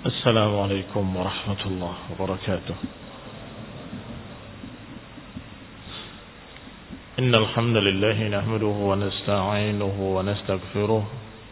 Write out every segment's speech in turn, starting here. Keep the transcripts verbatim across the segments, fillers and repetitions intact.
السلام عليكم ورحمة الله وبركاته. إن الحمد لله نحمده ونستعينه ونستغفره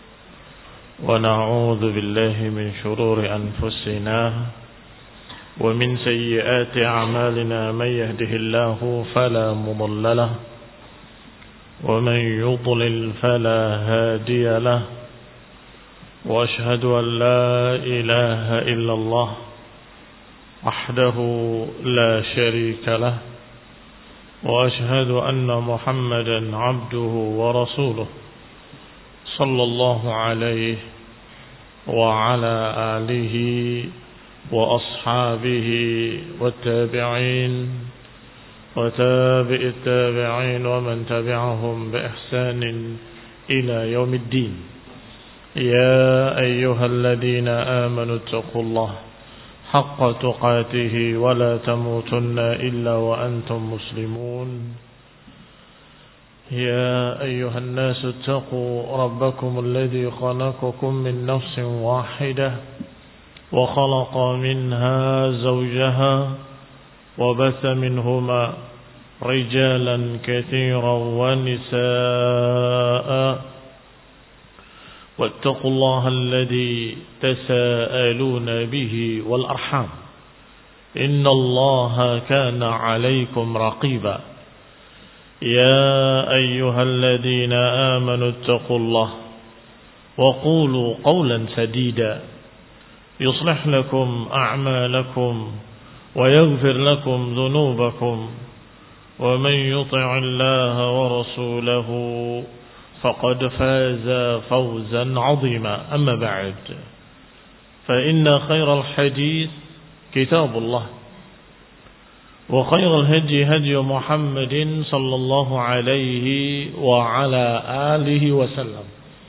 ونعوذ بالله من شرور أنفسنا ومن سيئات أعمالنا. من يهده الله فلا مضل له ومن يضلل فلا هادي له، وأشهد أن لا إله إلا الله وحده لا شريك له، وأشهد أن محمدا عبده ورسوله صلى الله عليه وعلى آله وأصحابه والتابعين وتابع التابعين ومن تبعهم بإحسان إلى يوم الدين. يا أيها الذين آمنوا اتقوا الله حق تقاته ولا تموتن إلا وأنتم مسلمون. يا أيها الناس اتقوا ربكم الذي خلقكم من نفس واحدة وخلق منها زوجها وبث منهما رجالا كثيرا ونساء، واتقوا الله الذي تساءلون به والأرحام إن الله كان عليكم رقيبا. يا أيها الذين آمنوا اتقوا الله وقولوا قولا سديدا يصلح لكم أعمالكم ويغفر لكم ذنوبكم، ومن يطع الله ورسوله فقد فاز فوزا عظيما. أما بعد، فإن خير الحديث كتاب الله، وخير الهدي هدي محمد صلى الله عليه وعلى آله وسلم،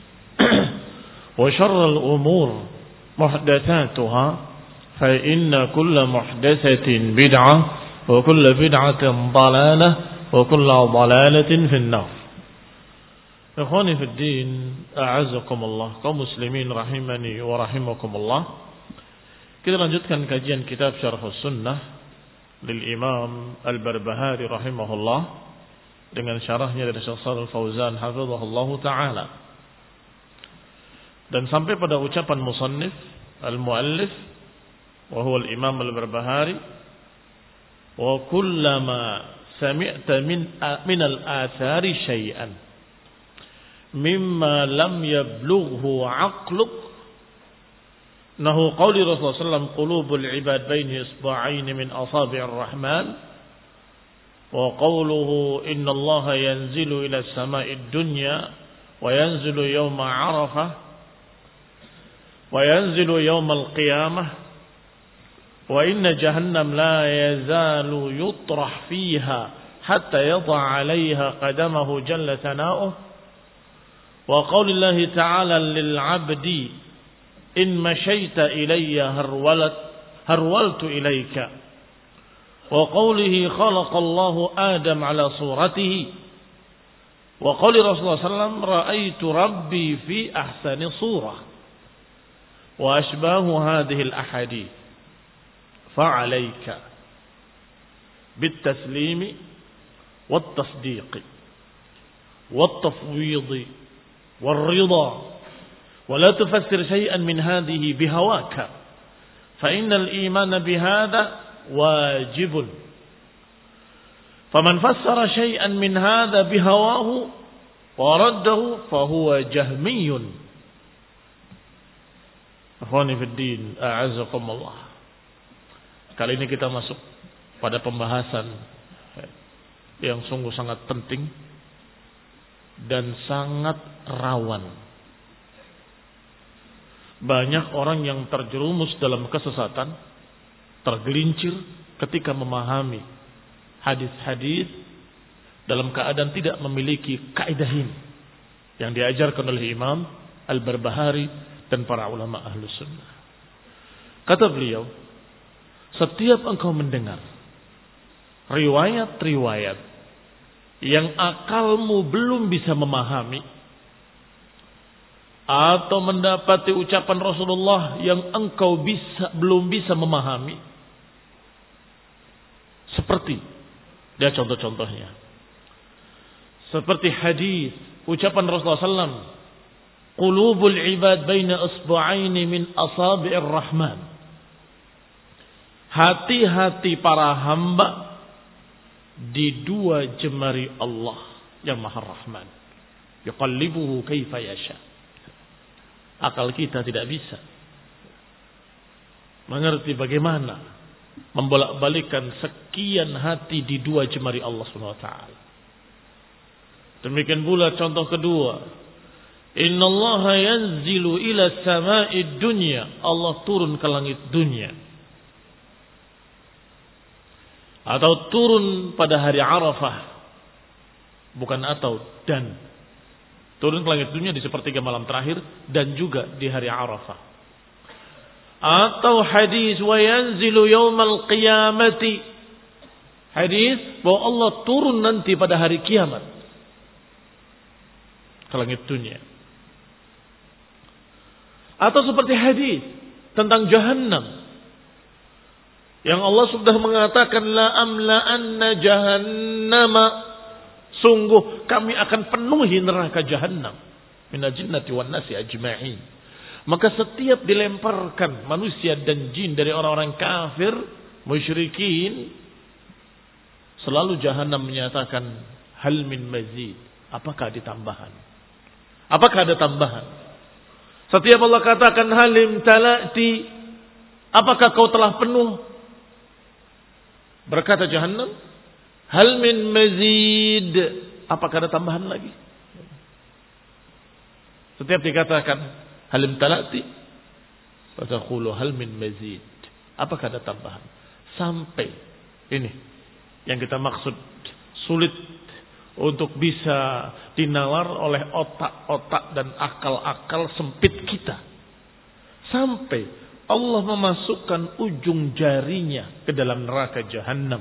وشر الأمور محدثاتها، فإن كل محدثة بدعة وكل بدعة ضلالة وكل ضلالة في النار. Ikhwani fi din, a'azakumullah, kaum muslimin rahimani wa rahimakumullah. Kita lanjutkan kajian kitab Syarh Sunnah lil Imam Al-Barbahari rahimahullah dengan syarahnya dari Syekh Shalih Al-Fauzan hafizahullah taala. Dan sampai pada ucapan musannif al-muallif wa huwa al-Imam Al-Barbahari, wa kullama sami'ta min min al-athari syai'an mimma lam yablughu aqluk, nahu qawli Rasulullah sallallahu alaihi wasallam qulubul ibad baini isba'ain min asabi'ir rahman, wa qawluhu inna allaha yanzilu ila as-sama'id dunya wa yanzilu yawma arafah wa yanzilu yawmal qiyamah wa inna jahannam la yazalu yutrah fiha hatta yada 'alayha qadamahu jalla thana'uhu, wa qaulillahi ta'ala lil 'abdi in mashaita ilayya harwalat harwaltu ilayka, wa qaulihi khalaqallahu Adam ala suratihi, wa qauli Rasulullah sallallahu alaihi wasallam ra'aitu rabbi fi ahsani surah, wa ashbahu hadhihi al-ahadith. Fa'alayka bit-taslimi wat-tasdiqi wat-tafwidi والرضا ولا تفسر شيئا من هذه بهواك، فإن الإيمان بهذا واجب، فمن فسر شيئا من هذا بهواه ورده فهو جهمي. Akhwani fi din, a'azakumullah. Kali ini kita masuk pada pembahasan yang sungguh sangat penting dan sangat rawan. Banyak orang yang terjerumus dalam kesesatan, tergelincir ketika memahami hadis-hadis dalam keadaan tidak memiliki kaidah ini yang diajarkan oleh Imam Al-Barbahari dan para ulama Ahlus Sunnah. Kata beliau, setiap engkau mendengar riwayat-riwayat yang akalmu belum bisa memahami, atau mendapati ucapan Rasulullah yang engkau bisa belum bisa memahami. Seperti dia contoh-contohnya. Seperti hadis ucapan Rasulullah sallallahu alaihi wasallam, "Qulubul ibad baina isbu'aini min asabi'ir rahman." Hati-hati para hamba di dua jemari Allah yang Maha Rahman. Yuqallibuhu kaifa yasha. Akal kita tidak bisa mengerti bagaimana membolak-balikan sekian hati di dua jemari Allah Subhanahu wa taala. Demikian pula contoh kedua, innallaha yanzilu ila sama'id dunya. Allah turun ke langit dunia. Atau turun pada hari Arafah. Bukan atau, dan. Turun ke langit dunia di sepertiga malam terakhir dan juga di hari Arafah. Atau hadis wa yanzilu yaumal qiyamati. Hadis bahwa Allah turun nanti pada hari kiamat ke langit dunia. Atau seperti hadis tentang Jahannam yang Allah sudah mengatakan la amla anna jahannama, sungguh kami akan penuhi neraka Jahannam minal jinnati wan nasi ajma'in. Maka setiap dilemparkan manusia dan jin dari orang-orang kafir, musyrikin, selalu Jahannam menyatakan hal min mazid, apakah ada tambahan? Apakah ada tambahan? Setiap Allah katakan halim talati, apakah kau telah penuh? Berkata Jahannam, hal min mazid, apakah ada tambahan lagi? Setiap dikatakan halim talati, fataqulu hal min mazid, apakah ada tambahan? Sampai ini yang kita maksud, sulit untuk bisa dinalar oleh otak-otak dan akal-akal sempit kita. Sampai Allah memasukkan ujung jarinya ke dalam neraka Jahannam.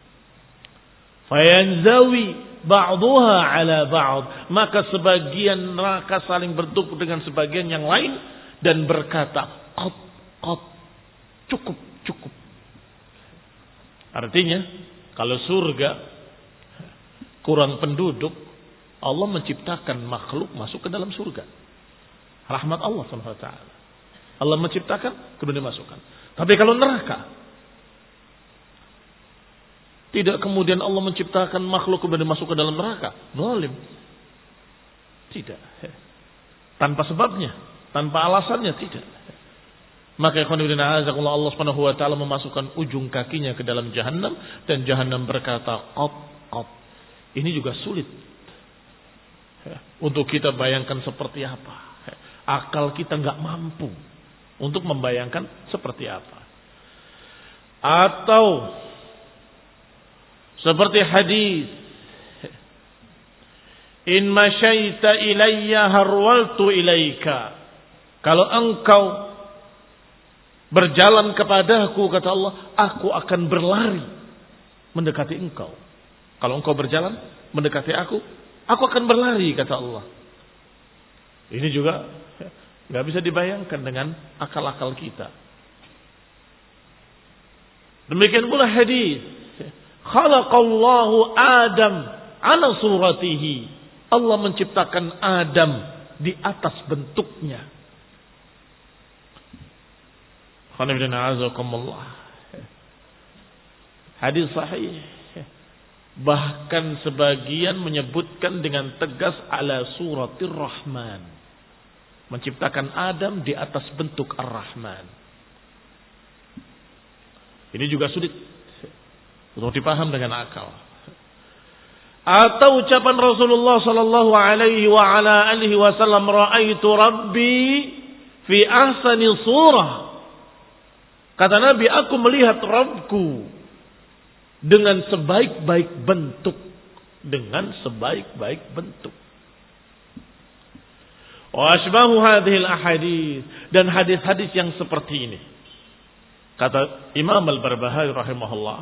Fayanzawi ba'duha ala ba'd. Maka sebagian neraka saling bertumpuk dengan sebagian yang lain dan berkata, qat, qat, cukup, cukup. Artinya, kalau surga kurang penduduk, Allah menciptakan makhluk masuk ke dalam surga. Rahmat Allah subhanahu wa taala. Allah menciptakan, kemudian dimasukkan. Tapi kalau neraka, tidak kemudian Allah menciptakan makhluk kemudian masuk ke dalam neraka. Zalim. Tidak. Tanpa sebabnya, tanpa alasannya, tidak. Maka Allah Subhanahu wa taala memasukkan ujung kakinya ke dalam Jahannam dan Jahannam berkata, qat, qat. Ini juga sulit untuk kita bayangkan seperti apa. Akal kita nggak mampu untuk membayangkan seperti apa. Atau seperti hadis, in masyaita ilayya harwaltu ilaika. Kalau engkau berjalan kepadaku, kata Allah, aku akan berlari mendekati engkau. Kalau engkau berjalan mendekati aku, aku akan berlari, kata Allah. Ini juga nggak bisa dibayangkan dengan akal-akal kita. Demikian pula hadis, khalaqallahu Adam ala suratihi. Allah menciptakan Adam di atas bentuknya. Hadis sahih. Bahkan sebagian menyebutkan dengan tegas ala suratir Rahman. Menciptakan Adam di atas bentuk Ar-Rahman. Ini juga sulit untuk dipaham dengan akal. Atau ucapan Rasulullah sallallahu alaihi wa ala alihi wasallam, ra'aitu rabbi fi ahsani surah. Kata Nabi, aku melihat Rabbku dengan sebaik-baik bentuk, dengan sebaik-baik bentuk. Wa asbahu hadhil ahadits, dan hadis-hadis yang seperti ini. Kata Imam Al-Barbahari rahimahullah,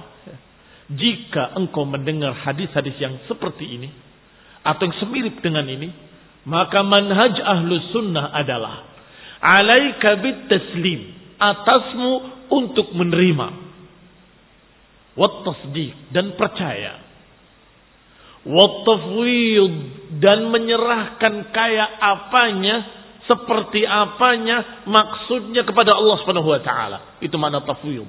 jika engkau mendengar hadis-hadis yang seperti ini atau yang semirip dengan ini, Maka manhaj ahlus sunnah adalah alaika bit taslim, atasmu untuk menerima, wat tasdiq, dan percaya, wat tafwid, dan menyerahkan kayak apanya, seperti apanya, maksudnya kepada Allah Subhanahu wa taala. Itu makna tafwid.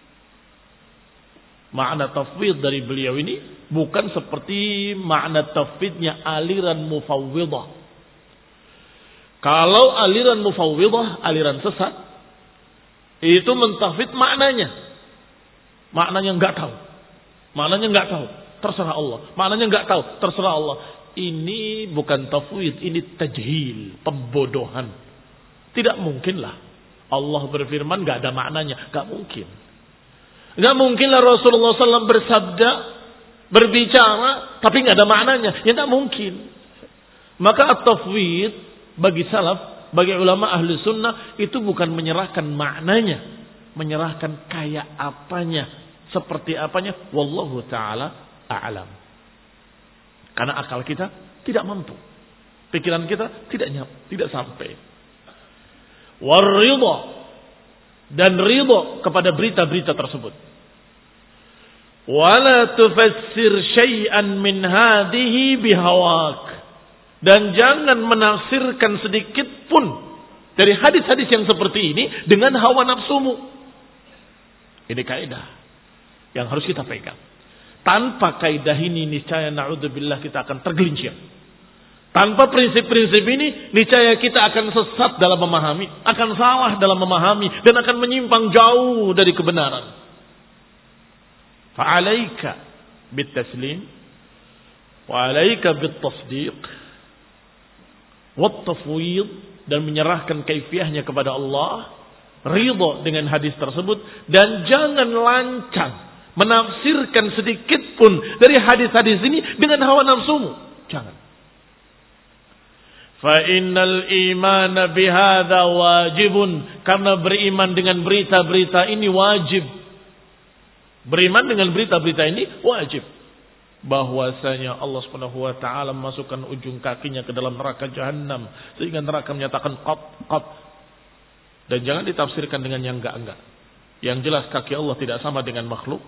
Makna tafwid dari beliau ini bukan seperti makna tafwidnya aliran mufawwidah. Kalau aliran mufawwidah, aliran sesat, itu mentafwid maknanya. Maknanya enggak tahu. Maknanya enggak tahu. Terserah Allah. Maknanya enggak tahu. Terserah Allah. Ini bukan tafwid, ini tajhil, pembodohan. Tidak mungkinlah Allah berfirman enggak ada maknanya. Enggak mungkin. Enggak mungkinlah Rasulullah shallallahu alaihi wasallam bersabda, berbicara, tapi enggak ada maknanya. Ya enggak mungkin. Maka at-tafwid bagi salaf, bagi ulama ahli sunnah, itu bukan menyerahkan maknanya, menyerahkan kayak apanya, seperti apanya. Wallahu ta'ala a'lam. Karena akal kita tidak mampu, pikiran kita tidak nyampe, tidak sampai. Waridha, dan ridha kepada berita-berita tersebut. Wala tufassir syai'an min hadhihi bihawak, dan jangan menafsirkan sedikit pun dari hadis-hadis yang seperti ini dengan hawa nafsumu. Ini kaidah yang harus kita pegang. Tanpa kaidah ini niscaya na'udzubillah kita akan tergelincir. Tanpa prinsip-prinsip ini niscaya kita akan sesat dalam memahami, akan salah dalam memahami, dan akan menyimpang jauh dari kebenaran. Fa'alaika bit-taslim wa 'alaika bit-tasdiq wat tafwid, dan menyerahkan kaifiyahnya kepada Allah, ridha dengan hadis tersebut, dan jangan lancang menafsirkan sedikit pun dari hadis-hadis ini dengan hawa nafsumu. Jangan. Fa innal imana bihadza wajibun, karena beriman dengan berita-berita ini wajib. Beriman dengan berita-berita ini wajib. Bahwasanya Allah Subhanahu wa taala memasukkan ujung kakinya ke dalam neraka jahanam, sehingga neraka menyatakan qat qat. Dan jangan ditafsirkan dengan yang enggak-enggak. Yang jelas kaki Allah tidak sama dengan makhluk.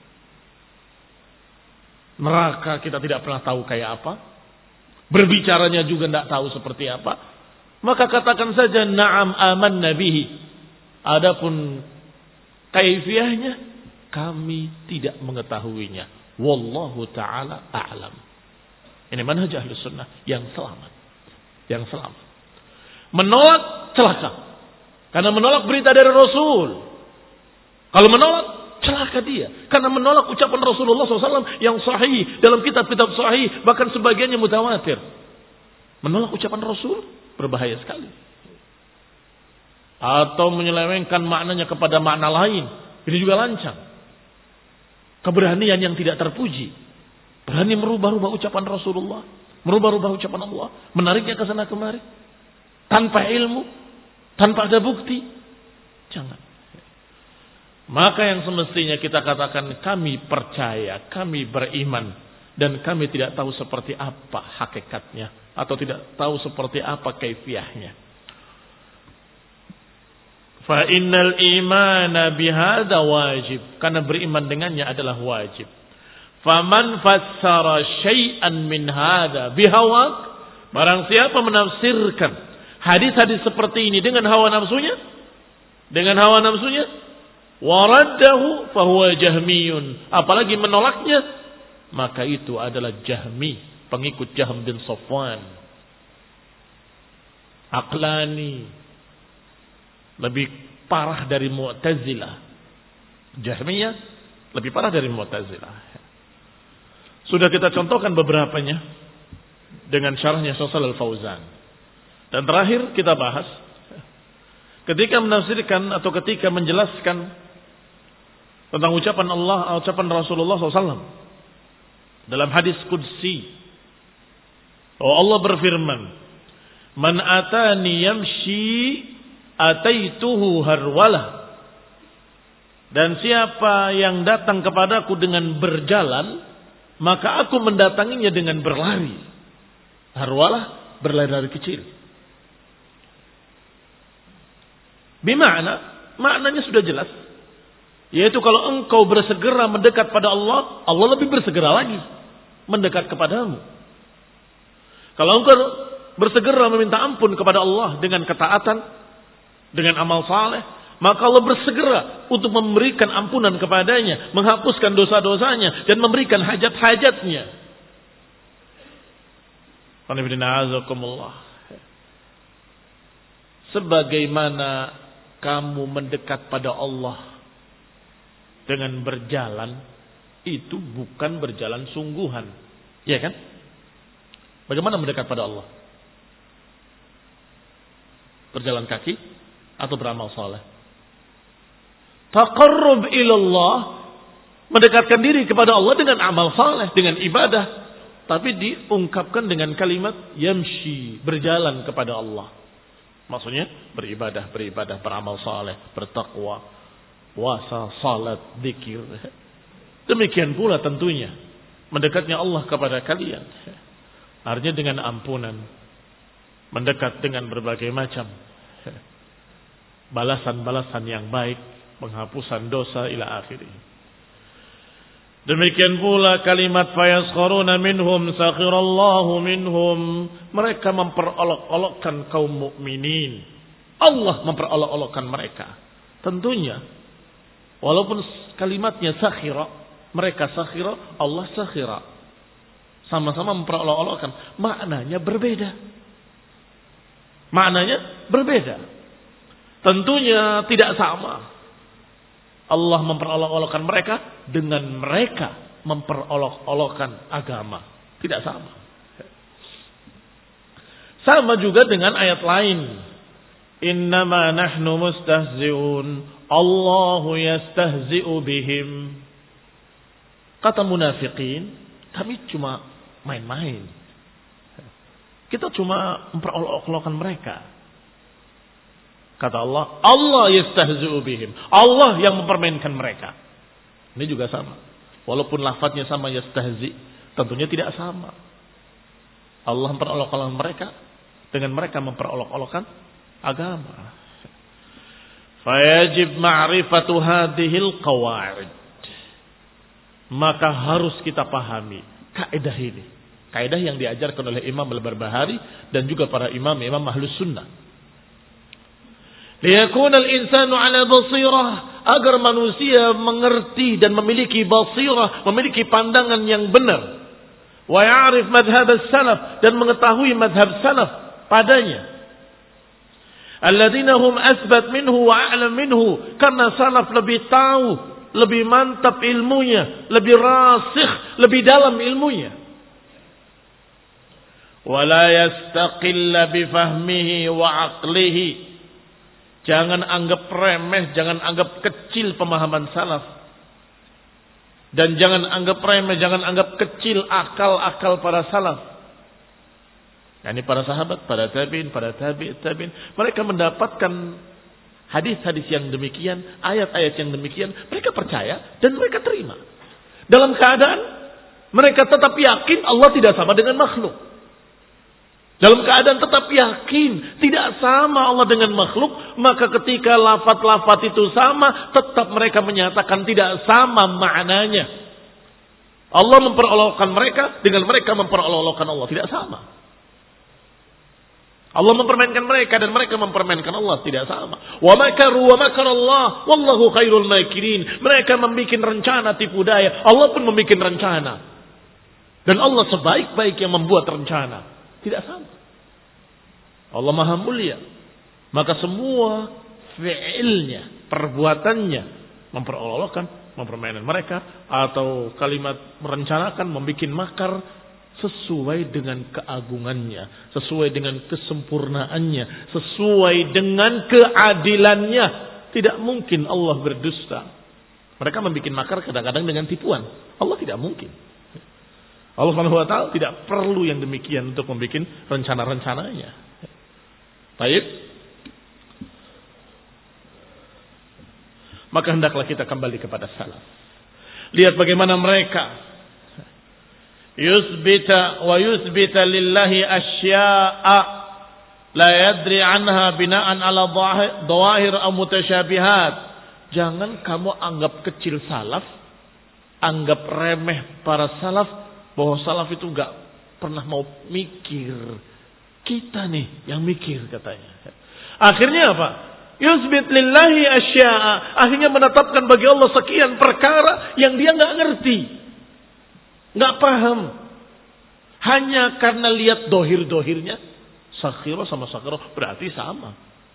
Neraka kita tidak pernah tahu kayak apa. Berbicaranya juga tidak tahu seperti apa. Maka katakan saja na'am amanna bihi. Adapun kaifiyahnya kami tidak mengetahuinya. Wallahu ta'ala a'lam. Ini manhaj ahlus sunnah yang selamat. Yang selamat. Menolak celaka. Karena menolak berita dari Rasul. Kalau menolak, celaka dia. Karena menolak ucapan Rasulullah shallallahu alaihi wasallam yang sahih. Dalam kitab-kitab sahih. Bahkan sebagiannya mutawatir. Menolak ucapan Rasul berbahaya sekali. Atau menyelewengkan maknanya kepada makna lain. Ini juga lancang. Keberanian yang tidak terpuji. Berani merubah-rubah ucapan Rasulullah. Merubah-rubah ucapan Allah. Menariknya ke sana kemari. Tanpa ilmu. Tanpa ada bukti. Jangan. Maka yang semestinya kita katakan kami percaya, kami beriman, dan kami tidak tahu seperti apa hakikatnya, atau tidak tahu seperti apa kaifiyahnya. Fa innal imana bihadza wajib, karena beriman dengannya adalah wajib. Faman fassara syai'an min hadza bihawak, barang siapa menafsirkan hadis-hadis seperti ini dengan hawa nafsunya, dengan hawa nafsunya, waraddahu fahuwa jahmiyun, apalagi menolaknya, maka itu adalah jahmi, pengikut Jahm bin Safwan. Aqlani, lebih parah dari Mu'tazilah. Jahmiyah lebih parah dari Mu'tazilah. Sudah kita contohkan beberapanya dengan syarahnya Shalal Al-Fauzan. Dan terakhir kita bahas ketika menafsirkan atau ketika menjelaskan tentang ucapan Allah, ucapan Rasulullah shallallahu alaihi wasallam dalam hadis qudsi. Oh, Allah berfirman, "Man atani yamshi ataituhu harwalah." Dan siapa yang datang kepadaku dengan berjalan, maka aku mendatanginya dengan berlari. Harwalah berlari-lari kecil. Bima'na, maknanya sudah jelas. Yaitu kalau engkau bersegera mendekat pada Allah, Allah lebih bersegera lagi mendekat kepadamu. Kalau engkau bersegera meminta ampun kepada Allah dengan ketaatan, dengan amal saleh, maka Allah bersegera untuk memberikan ampunan kepadanya, menghapuskan dosa-dosanya, dan memberikan hajat-hajatnya. Sebagaimana kamu mendekat pada Allah dengan berjalan, itu bukan berjalan sungguhan. Ya kan? Bagaimana mendekat pada Allah? Berjalan kaki atau beramal saleh? Taqarrub ilallah, mendekatkan diri kepada Allah dengan amal saleh, dengan ibadah. Tapi diungkapkan dengan kalimat yamshi, berjalan kepada Allah. Maksudnya beribadah, beribadah, beramal saleh, bertakwa, puasa, salat, zikir. Demikian pula tentunya mendekatnya Allah kepada kalian. Artinya dengan ampunan, mendekat dengan berbagai macam balasan-balasan yang baik, penghapusan dosa ila akhirih. Demikian pula kalimat fayaskharuna minhum sakhirallahu minhum, mereka memperolok-olokkan kaum mukminin. Allah memperolok-olokkan mereka. Tentunya walaupun kalimatnya sakhira, mereka sakhira, Allah sakhira. Sama-sama memperolok-olokkan, maknanya berbeda. Maknanya berbeda. Tentunya tidak sama. Allah memperolok-olokkan mereka dengan mereka memperolok-olokkan agama. Tidak sama. Sama juga dengan ayat lain. Innama nahnu mustahzi'un. Allahu yastahzi'u bihim. Kata munafikin, kami cuma main-main. Kita cuma memperolok-olokkan mereka. Kata Allah, Allah yastahzi'u bihim. Allah yang mempermainkan mereka. Ini juga sama. Walaupun lafadznya sama yastahzi, tentunya tidak sama. Allah memperolok-olokkan mereka dengan mereka memperolok-olokkan agama. Fayajib ma'rifatu hadhil qawaid. Maka harus kita pahami kaidah ini. Kaidah yang diajarkan oleh Imam Al-Barbahari dan juga para imam-imam Ahlus Sunnah. Liyakunal insanu ala basirah, agar manusia mengerti dan memiliki basirah, memiliki pandangan yang benar. Wa ya'rif madhhab as-salaf, dan mengetahui madhab salaf padanya. Alladzina hum asbat minhu wa a'lam minhu, karena salaf lebih tahu, lebih mantap ilmunya, lebih rasikh, lebih dalam ilmunya. Wa la yastaqilla bi fahmihi wa aqlihi. Jangan anggap remeh, jangan anggap kecil pemahaman salaf. Dan jangan anggap remeh, jangan anggap kecil akal-akal para salaf. Yani para sahabat, para tabi'in, para tabi'in, tabi'in. Mereka mendapatkan hadis-hadis yang demikian, ayat-ayat yang demikian. Mereka percaya dan mereka terima. Dalam keadaan mereka tetap yakin Allah tidak sama dengan makhluk. Dalam keadaan tetap yakin tidak sama Allah dengan makhluk, maka ketika lafaz-lafaz itu sama, tetap mereka menyatakan tidak sama maknanya. Allah memperolokkan mereka dengan mereka memperolokkan Allah, tidak sama. Allah mempermainkan mereka dan mereka mempermainkan Allah, tidak sama. Wa makaru wa makar Allah wallahu khairul makirin. Mereka membuat rencana tipu daya, Allah pun membuat rencana. Dan Allah sebaik-baik yang membuat rencana. Tidak sama. Allah Maha Mulia. Maka semua fi'ilnya, perbuatannya memperolok-olokkan, mempermainkan mereka, atau kalimat merencanakan, membuat makar sesuai dengan keagungannya, sesuai dengan kesempurnaannya, sesuai dengan keadilannya. Tidak mungkin Allah berdusta. Mereka membuat makar kadang-kadang dengan tipuan. Allah tidak mungkin. Allah Subhanahu wa taala tidak perlu yang demikian untuk membuat rencana-rencananya. Baik. Maka hendaklah kita kembali kepada salaf. Lihat bagaimana mereka yusbita wa yusbita lillahi asya'a la yadri anha bina'an ala dhawahir aw mutasyabihat. Jangan kamu anggap kecil salaf, anggap remeh para salaf, bahwa salaf itu enggak pernah mau mikir. Kita nih yang mikir katanya. Akhirnya apa? Yusbit lillahi asya'a. Akhirnya menetapkan bagi Allah sekian perkara yang dia enggak ngerti, enggak paham. Hanya karena lihat dohir-dohirnya, sakhiro sama sakhiro berarti sama.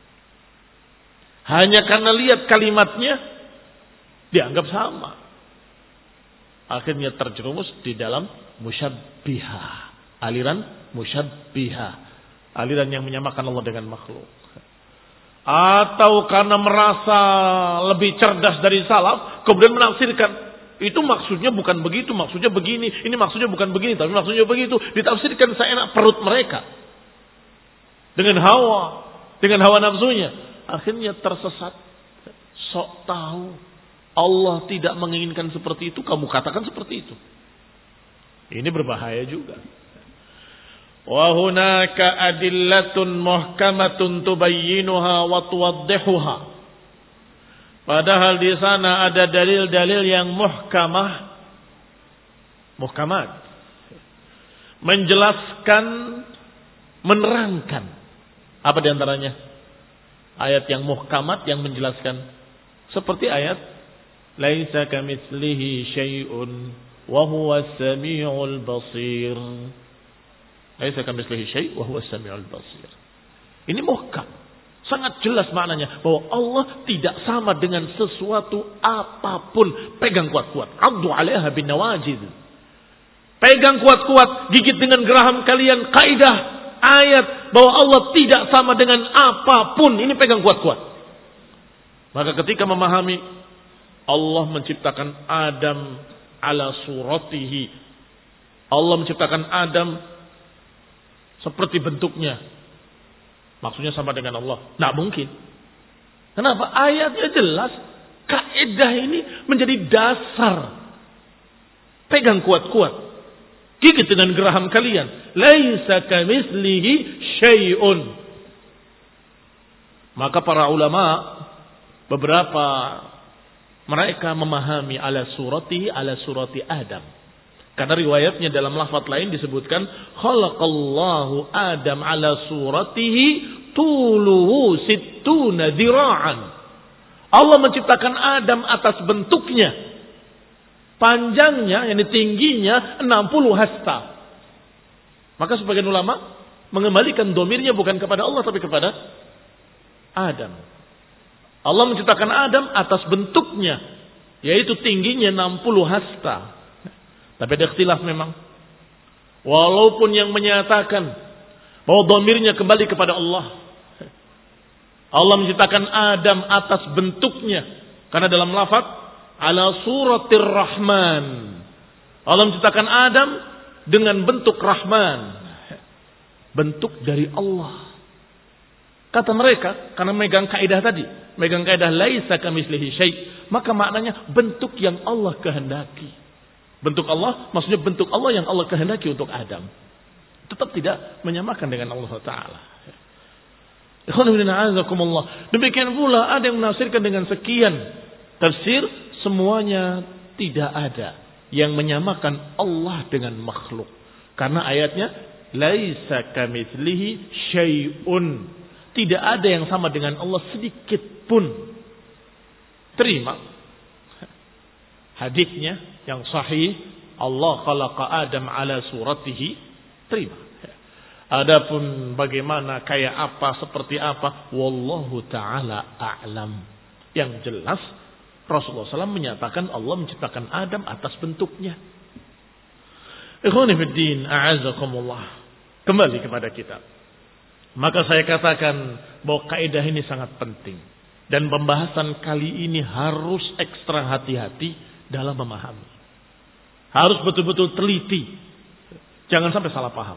Hanya karena lihat kalimatnya dianggap sama. Akhirnya terjerumus di dalam musyabbihah, aliran musyabbihah, aliran yang menyamakan Allah dengan makhluk. Atau karena merasa lebih cerdas dari salaf, kemudian menafsirkan itu maksudnya bukan begitu, maksudnya begini, ini maksudnya bukan begini, tapi maksudnya begitu, ditafsirkan seenak perut mereka dengan hawa, dengan hawa nafsunya. Akhirnya tersesat. Sok tahu Allah tidak menginginkan seperti itu, kamu katakan seperti itu. Ini berbahaya juga. Wa hunaka adillatun muhkamatun tubayyinuha wa tuwaddihuha. Padahal di sana ada dalil-dalil yang muhkamah, muhkamat, menjelaskan, menerangkan. Apa di antaranya? Ayat yang muhkamat yang menjelaskan, seperti ayat laisa kamitslihi syai'un wa huwas samiul basir. Laisa kamitslihi syai' wa huwas samiul basir. Ini muhkam, sangat jelas maknanya bahwa Allah tidak sama dengan sesuatu apapun. Pegang kuat-kuat, addu 'alaiha bin nawajid. Pegang kuat-kuat, gigit dengan geraham kalian kaidah ayat bahwa Allah tidak sama dengan apapun. Ini pegang kuat-kuat. Maka ketika memahami Allah menciptakan Adam ala suratihi, Allah menciptakan Adam seperti bentuknya, maksudnya sama dengan Allah. Nggak mungkin. Kenapa? Ayatnya jelas. Kaidah ini menjadi dasar. Pegang kuat-kuat. Gigit dengan geraham kalian. Laisa kamitslihi syai'un. Maka para ulama, beberapa mereka memahami ala surati, ala surati Adam. Karena riwayatnya dalam lafaz lain disebutkan khalaqallahu Adam ala suratihi tuluhu sittuna dira'an. Allah menciptakan Adam atas bentuknya. Panjangnya, yang tingginya enam puluh hasta. Maka sebagian ulama mengembalikan domirnya bukan kepada Allah tapi kepada Adam. Allah menciptakan Adam atas bentuknya, yaitu tingginya enam puluh hasta. Tapi ada ikhtilaf memang. Walaupun yang menyatakan bahwa domirnya kembali kepada Allah. Allah menciptakan Adam atas bentuknya. Karena dalam lafaz ala suratir rahman. Allah menciptakan Adam dengan bentuk Rahman. Bentuk dari Allah. Kata mereka, karena megang kaidah tadi, megang kaidah laisa kamitslihi syai', maka maknanya bentuk yang Allah kehendaki. Bentuk Allah, maksudnya bentuk Allah yang Allah kehendaki untuk Adam. Tetap tidak menyamakan dengan Allah Ta'ala. Demikian pula ada yang menafsirkan dengan sekian tafsir, semuanya tidak ada yang menyamakan Allah dengan makhluk. Karena ayatnya laisa kamitslihi syai'un. Tidak ada yang sama dengan Allah sedikit pun. Terima hadisnya yang sahih, Allah khalaqa Adam ala suratihi, terima. Adapun bagaimana, kayak apa, seperti apa, wallahu ta'ala a'lam. Yang jelas Rasulullah shallallahu alaihi wasallam menyatakan Allah menciptakan Adam atas bentuknya. Ikhwani fiddin, a'azakumullah. Kembali kepada kita. Maka saya katakan bahwa kaidah ini sangat penting. Dan pembahasan kali ini harus ekstra hati-hati dalam memahami. Harus betul-betul teliti. Jangan sampai salah paham.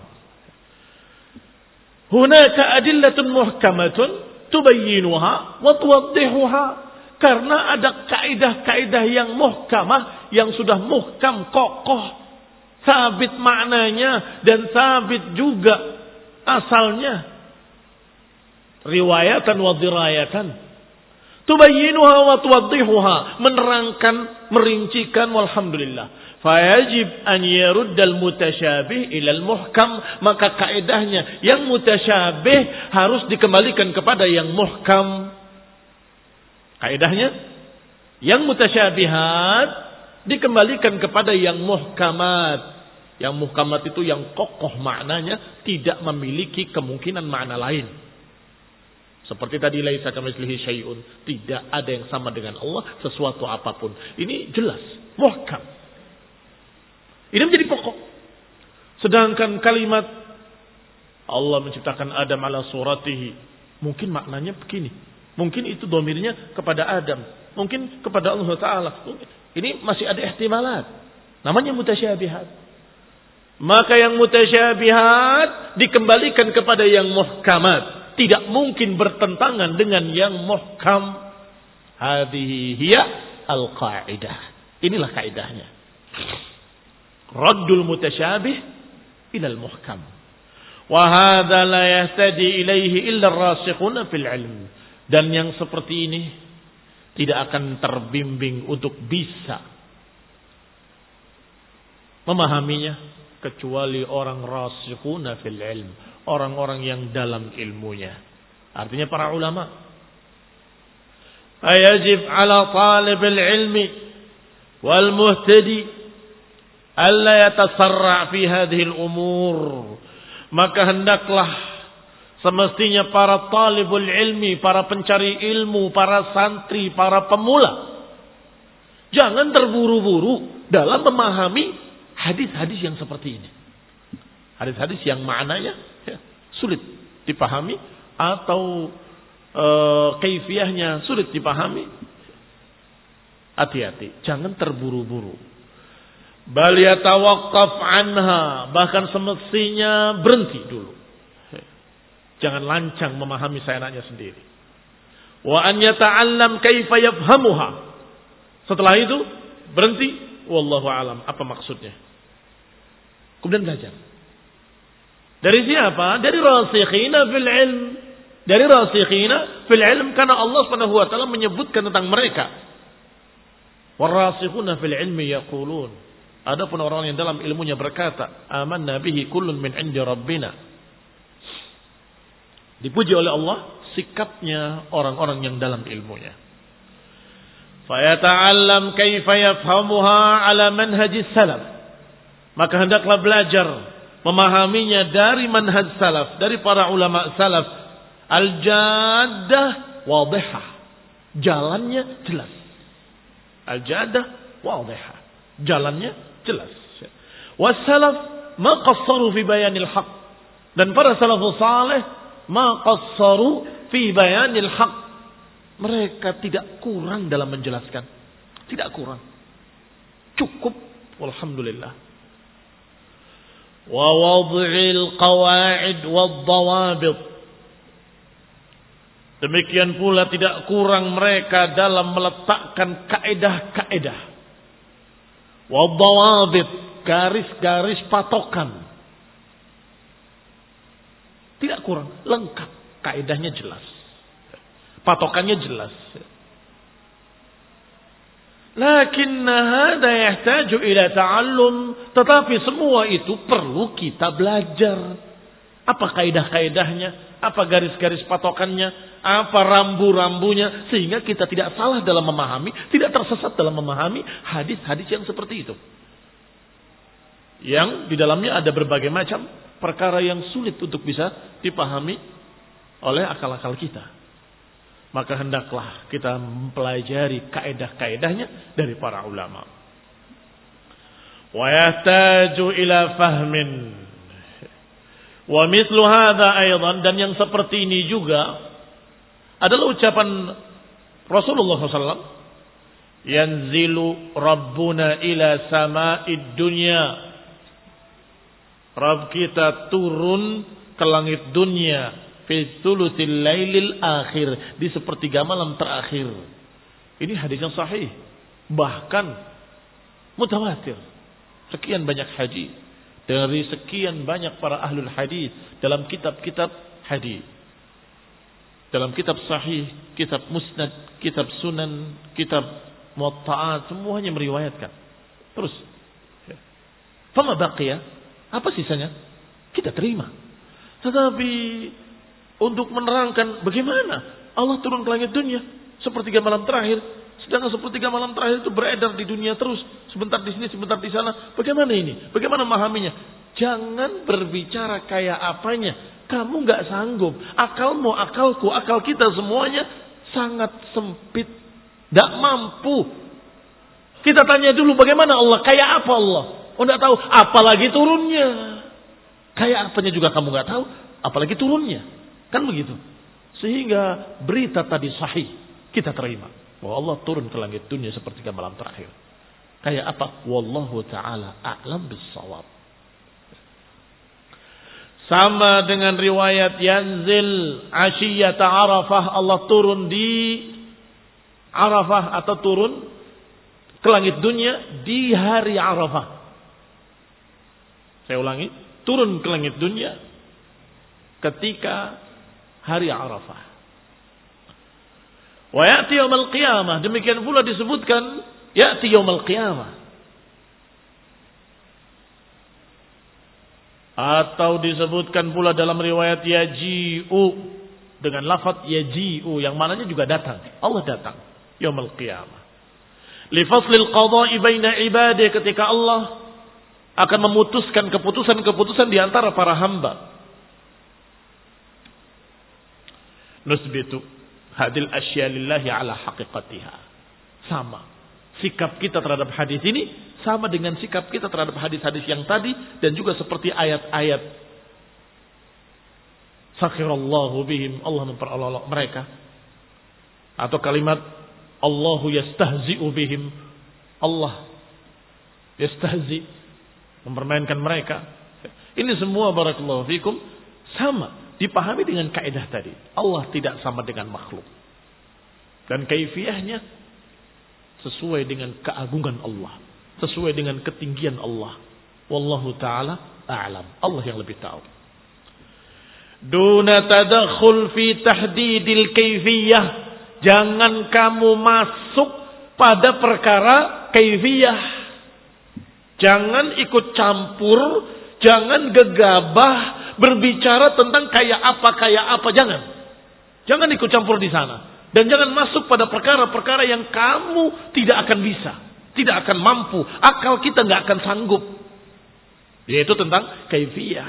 Hunaka adillatun muhkamatun tubayyinuha wa tuwaddihuha. Karena ada kaidah-kaidah yang muhkamah, yang sudah muhkam, kokoh, sabit maknanya dan sabit juga asalnya. Riwayatan wa dirayatan. Tubayyinuha wa tuwaddihuha, menerangkan, merincikan, walhamdulillah. Fayajib an yaruddal mutasyabih ilal muhkam, maka kaedahnya yang mutasyabih harus dikembalikan kepada yang muhkam. Kaedahnya yang mutasyabihat dikembalikan kepada yang muhkamat. Yang muhkamat itu yang kokoh maknanya, tidak memiliki kemungkinan makna lain. Seperti tadi laisa kamitslihi syai'un, tidak ada yang sama dengan Allah sesuatu apapun. Ini jelas, muhkam. Ini menjadi pokok. Sedangkan kalimat Allah menciptakan Adam ala suratihi, mungkin maknanya begini. Mungkin itu domirnya kepada Adam. Mungkin kepada Allah Ta'ala. Ini masih ada ihtimalat. Namanya mutasyabihat. Maka yang mutasyabihat dikembalikan kepada yang muhkamat. Tidak mungkin bertentangan dengan yang muhkam. Hadhihi hiya al-qa'idah. Inilah kaidahnya. Raddul mutasyabih ilal muhkam. Wa hadha la yahtadi ilaihi illa ar-rasikhuna fil ilm. Dan yang seperti ini tidak akan terbimbing untuk bisa memahaminya kecuali orang rasikhuna fil ilm, orang-orang yang dalam ilmunya. Artinya para ulama. Ayajib ala talib al-ilmi wal muhtadi alla yatasarra' fi hadhihi al-umur. Maka hendaklah semestinya para talibul ilmi, para pencari ilmu, para santri, para pemula, jangan terburu-buru dalam memahami hadis-hadis yang seperti ini. Hadis-hadis yang maknanya ya, sulit dipahami atau e, kaifiyahnya sulit dipahami. Hati-hati, jangan terburu-buru. Bal yatawaqqaf anha, bahkan semestinya berhenti dulu. Jangan lancang memahami seenaknya sendiri. Wa an yata'allam kaifa yafhamuha. Setelah itu berhenti, wallahu alam, apa maksudnya? Kemudian belajar. Dari siapa? Dari rasikhina fil ilm. Dari rasikhina fil ilm, karena Allah Subhanahu wa taala menyebutkan tentang mereka. Warasikhuna fil ilmi yaqulun. Adapun orang yang dalam ilmunya berkata, amanna bihi kullun min indi rabbina. Dipuji oleh Allah sikapnya orang-orang yang dalam ilmunya. Fayata'allam kaifa yafhamuha ala manhajis salaf. Maka hendaklah belajar memahaminya dari manhaj salaf, dari para ulama salaf. Al-jaddah wadihah. Jalannya jelas. Al-jaddah wadihah. Jalannya jelas. Wassalaf ma qassaru fi bayanil haq. Dan para salafus saleh ma qassaru fi bayanil haq. Mereka tidak kurang dalam menjelaskan. Tidak kurang. Cukup. Walhamdulillah. Wa wad'il qawa'id wad dawabit. Demikian pula tidak kurang mereka dalam meletakkan kaedah-kaedah. Wad dawabit, garis-garis patokan. Tidak kurang, lengkap. Kaedahnya jelas. Patokannya jelas. Lakinna hadha yahtaju ila ta'allum. Tetapi semua itu perlu kita belajar. Apa kaedah-kaedahnya? Apa garis-garis patokannya? Apa rambu-rambunya? Sehingga kita tidak salah dalam memahami, tidak tersesat dalam memahami hadis-hadis yang seperti itu. Yang di dalamnya ada berbagai macam perkara yang sulit untuk bisa dipahami oleh akal-akal kita. Maka hendaklah kita mempelajari kaedah-kaedahnya dari para ulama. Wa yahtaju ila fahmin. Wa mithlu hadha aidan, dan yang seperti ini juga adalah ucapan Rasulullah shallallahu alaihi wasallam. Yanzilu Rabbuna ila sama'id dunya. Rabb kita turun ke langit dunia fi thuluthil lailil akhir, di sepertiga malam terakhir. Ini hadis yang sahih, bahkan mutawatir, sekian banyak hadis, dari sekian banyak para ahlul hadis dalam kitab-kitab hadis. Dalam kitab sahih, kitab musnad, kitab sunan, kitab muwatta'at, semuanya meriwayatkan. Terus. Fama baqiya, apa sisanya? Kita terima. Tetapi untuk menerangkan bagaimana Allah turun ke langit dunia sepertiga malam terakhir, sedangkan sepertiga malam terakhir itu beredar di dunia terus, sebentar di sini, sebentar di sana. Bagaimana ini? Bagaimana memahaminya? Jangan berbicara kayak apanya. Kamu nggak sanggup. Akalmu, akalku, akal kita semuanya sangat sempit. Tidak mampu. Kita tanya dulu bagaimana Allah? Kayak apa Allah? Oh nggak tahu. Apalagi turunnya. Kayak apanya juga kamu nggak tahu. Apalagi turunnya. Kan begitu. Sehingga berita tadi sahih. Kita terima. Bahwa Allah turun ke langit dunia sepertiga malam terakhir. Kayak apa? Wallahu ta'ala a'lam bis-shawab. Sama dengan riwayat yanzil asyiyata Arafah, Allah turun di Arafah atau turun ke langit dunia di hari Arafah. Saya ulangi, turun ke langit dunia ketika hari Arafah. Wa ya'ti yaumil qiyamah, demikian pula disebutkan ya'ti yaumil qiyamah. Atau disebutkan pula dalam riwayat yaji'u dengan lafaz yaji'u yang mananya juga datang. Allah datang yaumul qiyamah. Li faslil qada'i baina ibadihi, ketika Allah akan memutuskan keputusan-keputusan di antara para hamba. Nusbitu hadil asya lillahi ala haqiqatiha. Sama. Sikap kita terhadap hadis ini sama dengan sikap kita terhadap hadis-hadis yang tadi, dan juga seperti ayat-ayat sakhirallahu bihim, Allah memperolok mereka, atau kalimat Allahu yastahzi'u bihim, Allah yastahzi, mempermainkan mereka. Ini semua barakallahu fikum sama dipahami dengan kaidah tadi. Allah tidak sama dengan makhluk, dan kaifiyahnya sesuai dengan keagungan Allah, sesuai dengan ketinggian Allah. Wallahu ta'ala a'lam. Allah yang lebih tahu. Duna tadakhul fi tahdidil kaifiyah. Jangan kamu masuk pada perkara kaifiyah. Jangan ikut campur, jangan gegabah berbicara tentang kayak apa kayak apa, jangan. Jangan ikut campur di sana. Dan jangan masuk pada perkara-perkara yang kamu tidak akan bisa, tidak akan mampu, akal kita nggak akan sanggup. Yaitu tentang kaifiyah.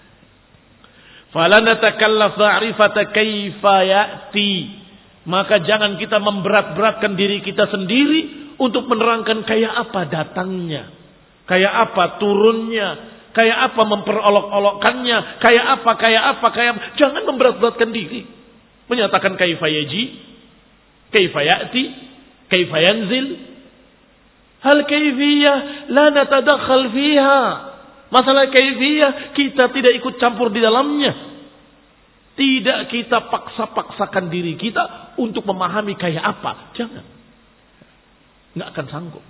Fala natakallaf ma'rifata kaifa ya'ti. Maka jangan kita memberat-beratkan diri kita sendiri untuk menerangkan kayak apa datangnya, kayak apa turunnya, kayak apa memperolok-olokkannya, kayak apa, kayak apa, kayak apa. Jangan memberat-beratkan diri. Menyatakan kaifa yaji, kaifa ya'ti, kaifa yanzil. Hal kaifiyah la natadakhal fiha. Masalah kaifiyah kita tidak ikut campur di dalamnya. Tidak kita paksa-paksakan diri kita untuk memahami kayak apa. Jangan. Enggak akan sanggup.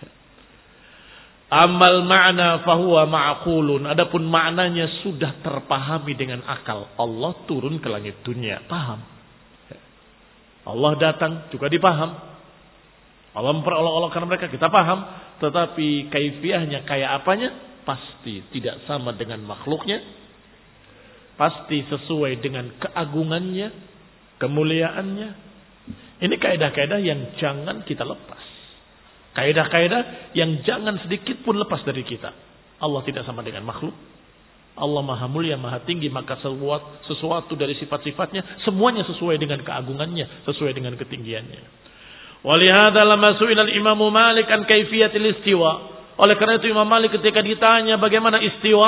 Amal ma'na fahuwa ma'qulun. Adapun maknanya sudah terpahami dengan akal. Allah turun ke langit dunia. Paham. Allah datang juga dipaham. Allah memperolok-olokkan mereka, kita paham. Tetapi kaifiyahnya kayak apanya pasti tidak sama dengan makhluknya. Pasti sesuai dengan keagungannya, kemuliaannya. Ini kaidah-kaidah yang jangan kita lepas. Kaidah-kaidah yang jangan sedikit pun lepas dari kita. Allah tidak sama dengan makhluk. Allah maha mulia, maha tinggi, maka sesuatu, sesuatu dari sifat-sifatnya semuanya sesuai dengan keagungannya, sesuai dengan ketinggiannya. Walihada lama su'ilal Imam Malik an kaifiyatil istiwa. Oleh karena itu Imam Malik ketika ditanya bagaimana istiwa,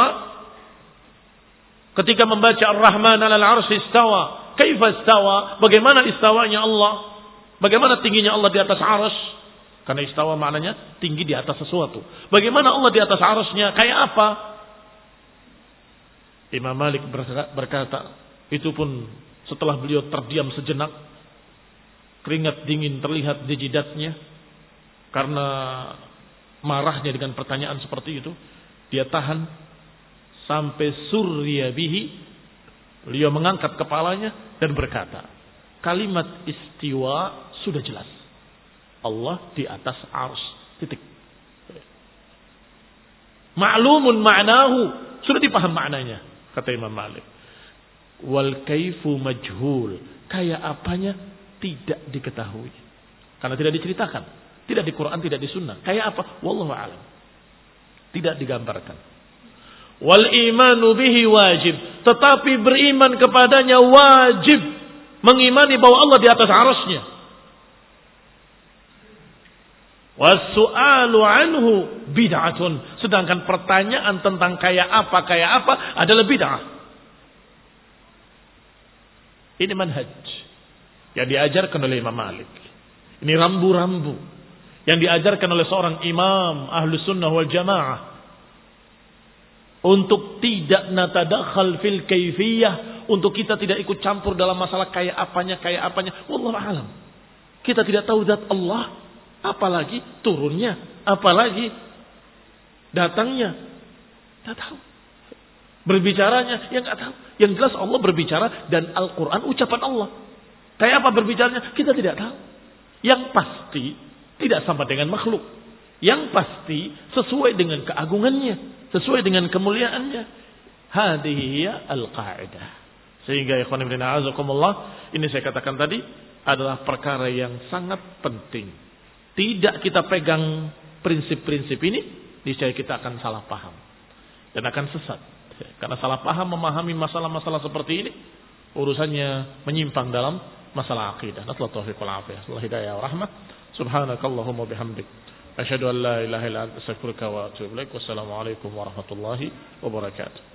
ketika membaca Ar-Rahman 'alal 'arsy istawa, kaifa istawa? Bagaimana istawanya Allah? Bagaimana tingginya Allah di atas 'arsy? Karena istawa maknanya tinggi di atas sesuatu. Bagaimana Allah di atas 'arsy-Nya? Kayak apa? Imam Malik berkata, itu pun setelah beliau terdiam sejenak, keringat dingin terlihat di jidatnya karena marahnya dengan pertanyaan seperti itu, dia tahan sampai surya bihi. Beliau mengangkat kepalanya dan berkata, kalimat istiwa sudah jelas. Allah di atas arsy. Titik. Ma'lumun ma'nahu, sudah dipaham maknanya, kata Imam Malik. Wal kaifu majhul, kayak apanya tidak diketahui. Karena tidak diceritakan, tidak di Quran, tidak di sunnah. Kayak apa? Wallahu a'lam. Tidak digambarkan. Wal imanu bihi wajib, tetapi beriman kepadanya wajib. Mengimani bahwa Allah di atas arasy-Nya. Wasu'alu anhu bid'atun. Sedangkan pertanyaan tentang kayak apa, kayak apa adalah bid'ah. Ini manhaj yang diajarkan oleh Imam Malik. Ini rambu-rambu yang diajarkan oleh seorang imam ahlu sunnah wal jamaah. Untuk tidak natadakhal fil kaifiyah. Untuk kita tidak ikut campur dalam masalah kayak apanya, kayak apanya. Wallahu a'lam. Kita tidak tahu zat Allah. Apalagi turunnya, apalagi datangnya, tidak tahu. Berbicaranya, yang tidak tahu. Yang jelas Allah berbicara dan Al-Quran ucapan Allah. Kayak apa berbicaranya, kita tidak tahu. Yang pasti tidak sama dengan makhluk. Yang pasti sesuai dengan keagungannya, sesuai dengan kemuliaannya. Hadhihi al-qa'idah. Sehingga ikhwan ibn a'azakumullah, ini saya katakan tadi adalah perkara yang sangat penting. Tidak kita pegang prinsip-prinsip ini, niscaya kita akan salah paham dan akan sesat. Karena salah paham memahami masalah-masalah seperti ini, urusannya menyimpang dalam masalah akidah. Nasallahu taufiq wal afiyah. Wallahi hidayah wa rahmah. Subhanakallahumma bihamdik, asyhadu an la ilaha illa anta astaghfiruka wa atubu ilaik. Wassalamu alaikum warahmatullahi wabarakatuh.